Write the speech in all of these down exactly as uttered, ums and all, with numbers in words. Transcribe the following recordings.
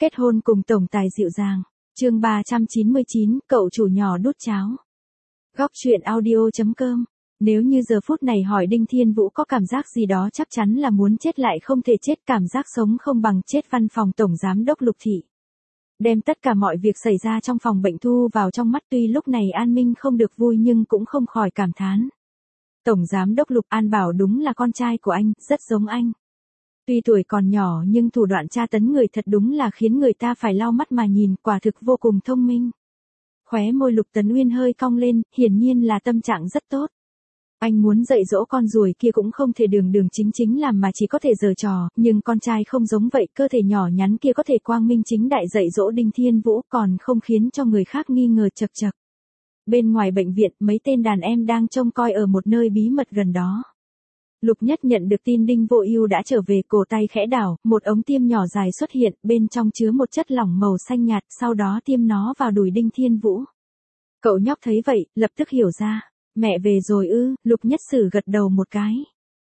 Kết hôn cùng tổng tài dịu dàng. Chương ba trăm chín mươi chín, cậu chủ nhỏ đút cháo. Góc truyện audio chấm com. Nếu như giờ phút này hỏi Đinh Thiên Vũ có cảm giác gì đó chắc chắn là muốn chết lại không thể chết, cảm giác sống không bằng chết. Văn phòng tổng giám đốc Lục Thị đem tất cả mọi việc xảy ra trong phòng bệnh thu vào trong mắt, tuy lúc này An Minh không được vui nhưng cũng không khỏi cảm thán. Tổng giám đốc Lục, An Bảo đúng là con trai của anh, rất giống anh. Tuy tuổi còn nhỏ nhưng thủ đoạn tra tấn người thật đúng là khiến người ta phải lau mắt mà nhìn, quả thực vô cùng thông minh. Khóe môi Lục Tấn Uyên hơi cong lên, hiển nhiên là tâm trạng rất tốt. Anh muốn dạy dỗ con ruồi kia cũng không thể đường đường chính chính làm mà chỉ có thể giở trò, nhưng con trai không giống vậy, cơ thể nhỏ nhắn kia có thể quang minh chính đại dạy dỗ Đinh Thiên Vũ còn không khiến cho người khác nghi ngờ chật chật. Bên ngoài bệnh viện, mấy tên đàn em đang trông coi ở một nơi bí mật gần đó. Lục Nhất nhận được tin Đinh Vô Ưu đã trở về, cổ tay khẽ đảo, một ống tiêm nhỏ dài xuất hiện, bên trong chứa một chất lỏng màu xanh nhạt, sau đó tiêm nó vào đùi Đinh Thiên Vũ. Cậu nhóc thấy vậy, lập tức hiểu ra. Mẹ về rồi ư? Lục Nhất Sử gật đầu một cái.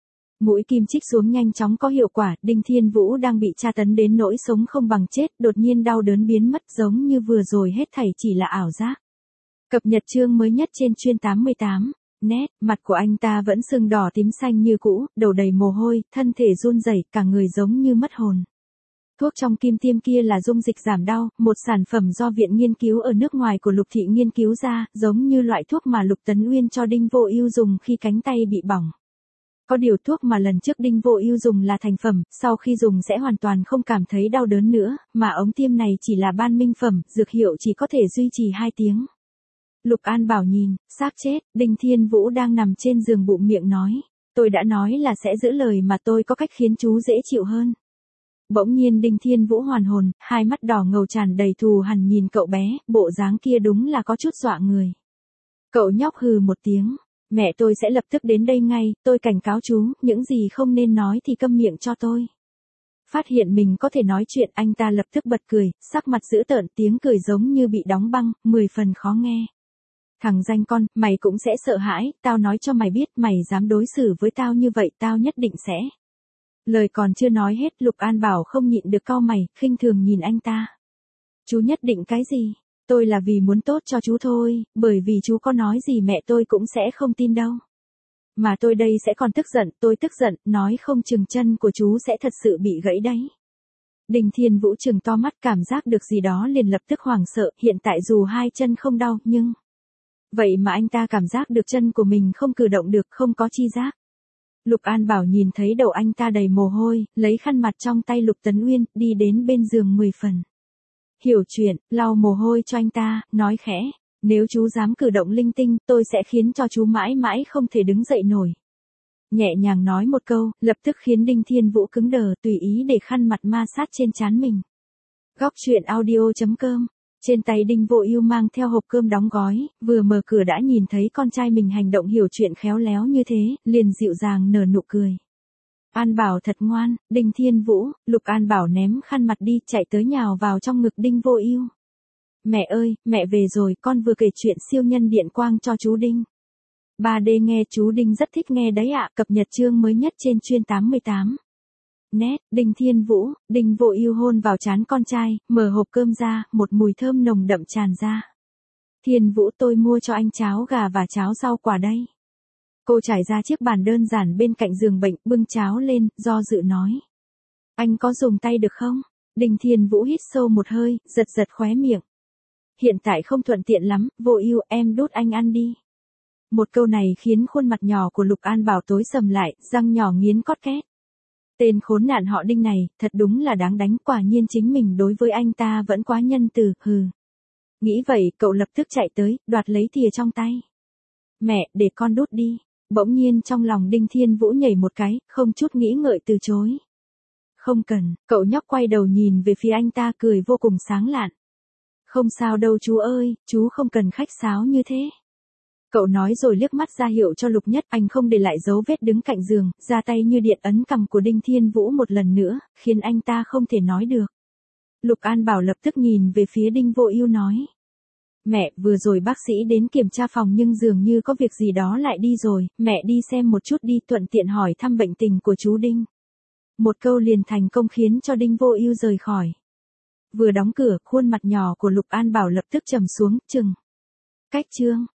Mũi kim chích xuống nhanh chóng có hiệu quả, Đinh Thiên Vũ đang bị tra tấn đến nỗi sống không bằng chết, đột nhiên đau đớn biến mất, giống như vừa rồi hết thảy chỉ là ảo giác. Cập nhật chương mới nhất trên chuyên tám mươi tám. Nét, mặt của anh ta vẫn sưng đỏ tím xanh như cũ, đầu đầy mồ hôi, thân thể run rẩy, cả người giống như mất hồn. Thuốc trong kim tiêm kia là dung dịch giảm đau, một sản phẩm do Viện Nghiên cứu ở nước ngoài của Lục Thị nghiên cứu ra, giống như loại thuốc mà Lục Tấn Uyên cho Đinh Vô Ưu dùng khi cánh tay bị bỏng. Có điều thuốc mà lần trước Đinh Vô Ưu dùng là thành phẩm, sau khi dùng sẽ hoàn toàn không cảm thấy đau đớn nữa, mà ống tiêm này chỉ là ban minh phẩm, dược hiệu chỉ có thể duy trì hai tiếng. Lục An Bảo nhìn, xác chết, Đinh Thiên Vũ đang nằm trên giường bụm miệng nói, tôi đã nói là sẽ giữ lời mà, tôi có cách khiến chú dễ chịu hơn. Bỗng nhiên Đinh Thiên Vũ hoàn hồn, hai mắt đỏ ngầu tràn đầy thù hằn nhìn cậu bé, bộ dáng kia đúng là có chút dọa người. Cậu nhóc hừ một tiếng, mẹ tôi sẽ lập tức đến đây ngay, tôi cảnh cáo chú, những gì không nên nói thì câm miệng cho tôi. Phát hiện mình có thể nói chuyện, anh ta lập tức bật cười, sắc mặt dữ tợn, tiếng cười giống như bị đóng băng, mười phần khó nghe. Thằng danh con, mày cũng sẽ sợ hãi, tao nói cho mày biết, mày dám đối xử với tao như vậy, tao nhất định sẽ. Lời còn chưa nói hết, Lục An Bảo không nhịn được cau mày, khinh thường nhìn anh ta. Chú nhất định cái gì? Tôi là vì muốn tốt cho chú thôi, bởi vì chú có nói gì mẹ tôi cũng sẽ không tin đâu. Mà tôi đây sẽ còn tức giận, tôi tức giận, nói không chừng chân của chú sẽ thật sự bị gãy đấy. Đinh Thiên Vũ trừng to mắt, cảm giác được gì đó liền lập tức hoảng sợ, hiện tại dù hai chân không đau, nhưng... Vậy mà anh ta cảm giác được chân của mình không cử động được, không có chi giác. Lục An Bảo nhìn thấy đầu anh ta đầy mồ hôi, lấy khăn mặt trong tay Lục Tấn Uyên, đi đến bên giường mười phần. Hiểu chuyện, lau mồ hôi cho anh ta, nói khẽ, nếu chú dám cử động linh tinh, tôi sẽ khiến cho chú mãi mãi không thể đứng dậy nổi. Nhẹ nhàng nói một câu, lập tức khiến Đinh Thiên Vũ cứng đờ, tùy ý để khăn mặt ma sát trên trán mình. Góc truyện audio chấm com. Trên tay Đinh Vô Ưu mang theo hộp cơm đóng gói, vừa mở cửa đã nhìn thấy con trai mình hành động hiểu chuyện khéo léo như thế, liền dịu dàng nở nụ cười. An Bảo thật ngoan, Đinh Thiên Vũ. Lục An Bảo ném khăn mặt đi, chạy tới nhào vào trong ngực Đinh Vô Ưu. Mẹ ơi, mẹ về rồi, con vừa kể chuyện siêu nhân điện quang cho chú Đinh. ba D nghe chú Đinh rất thích nghe đấy ạ, cập nhật chương mới nhất trên chuyên tám mươi tám. Nét, Đinh Thiên Vũ. Đinh Vô Ưu hôn vào trán con trai, mở hộp cơm ra, một mùi thơm nồng đậm tràn ra. Thiên Vũ, tôi mua cho anh cháo gà và cháo rau quả đây. Cô trải ra chiếc bàn đơn giản bên cạnh giường bệnh, bưng cháo lên, do dự nói. Anh có dùng tay được không? Đinh Thiên Vũ hít sâu một hơi, giật giật khóe miệng. Hiện tại không thuận tiện lắm, Vô Ưu, em đút anh ăn đi. Một câu này khiến khuôn mặt nhỏ của Lục An Bảo tối sầm lại, răng nhỏ nghiến cót két. Tên khốn nạn họ Đinh này, thật đúng là đáng đánh, quả nhiên chính mình đối với anh ta vẫn quá nhân từ, hừ. Nghĩ vậy, cậu lập tức chạy tới, đoạt lấy thìa trong tay. Mẹ, để con đút đi. Bỗng nhiên trong lòng Đinh Thiên Vũ nhảy một cái, không chút nghĩ ngợi từ chối. Không cần, cậu nhóc quay đầu nhìn về phía anh ta, cười vô cùng sáng lạn. Không sao đâu chú ơi, chú không cần khách sáo như thế. Cậu nói rồi liếc mắt ra hiệu cho Lục Nhất, anh không để lại dấu vết đứng cạnh giường, ra tay như điện ấn cằm của Đinh Thiên Vũ một lần nữa, khiến anh ta không thể nói được. Lục An Bảo lập tức nhìn về phía Đinh Vô Ưu nói. Mẹ, vừa rồi bác sĩ đến kiểm tra phòng nhưng dường như có việc gì đó lại đi rồi, mẹ đi xem một chút đi, thuận tiện hỏi thăm bệnh tình của chú Đinh. Một câu liền thành công khiến cho Đinh Vô Ưu rời khỏi. Vừa đóng cửa, khuôn mặt nhỏ của Lục An Bảo lập tức trầm xuống, chừng. Cách chương.